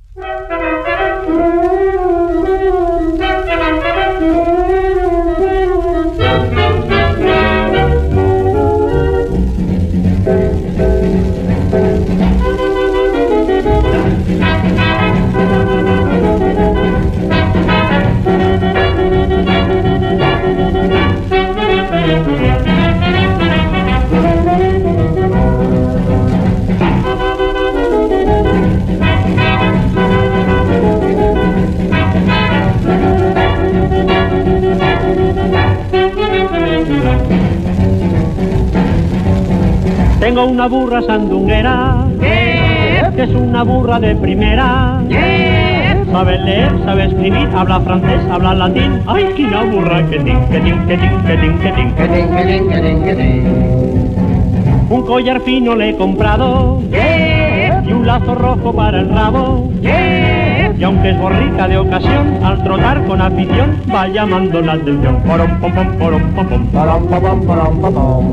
Tengo una burra sandunguera, que es una burra de primera. Sabe leer, sabe escribir, habla francés, habla latín. ¡Ay, qué una burra! ¡Que tin, que tin, que tin, que tin, que tin! Que tin, que tin, que tin, que tin. Un collar fino le he comprado y un lazo rojo para el rabo. Y aunque es borrica de ocasión, al trotar con afición va llamando la atención. Porom, pom, pom, porom, pom, pom. Param, pam, param, pam, pam.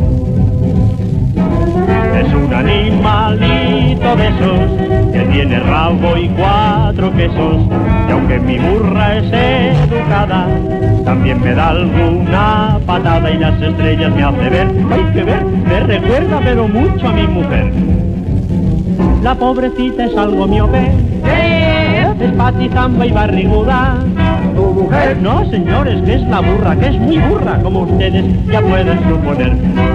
Es un animalito de esos que tiene rabo y 4 quesos. Y aunque mi burra es educada, también me da alguna patada y las estrellas me hace ver. Hay que ver, me recuerda pero mucho a mi mujer. La pobrecita es algo miope, es patizamba y barriguda. Tu mujer. No, señores, que es la burra, que es muy burra, como ustedes ya pueden suponer.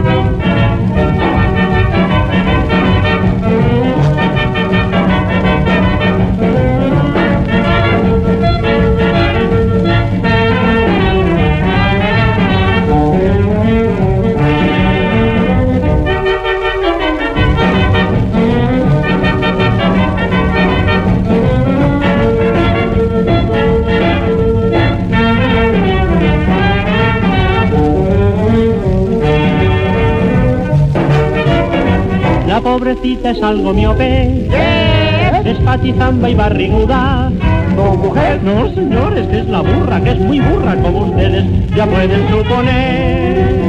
La pobrecita es algo miope, es patizamba y barriguda. Tu mujer. No, señores, que es la burra, que es muy burra, como ustedes ya pueden suponer.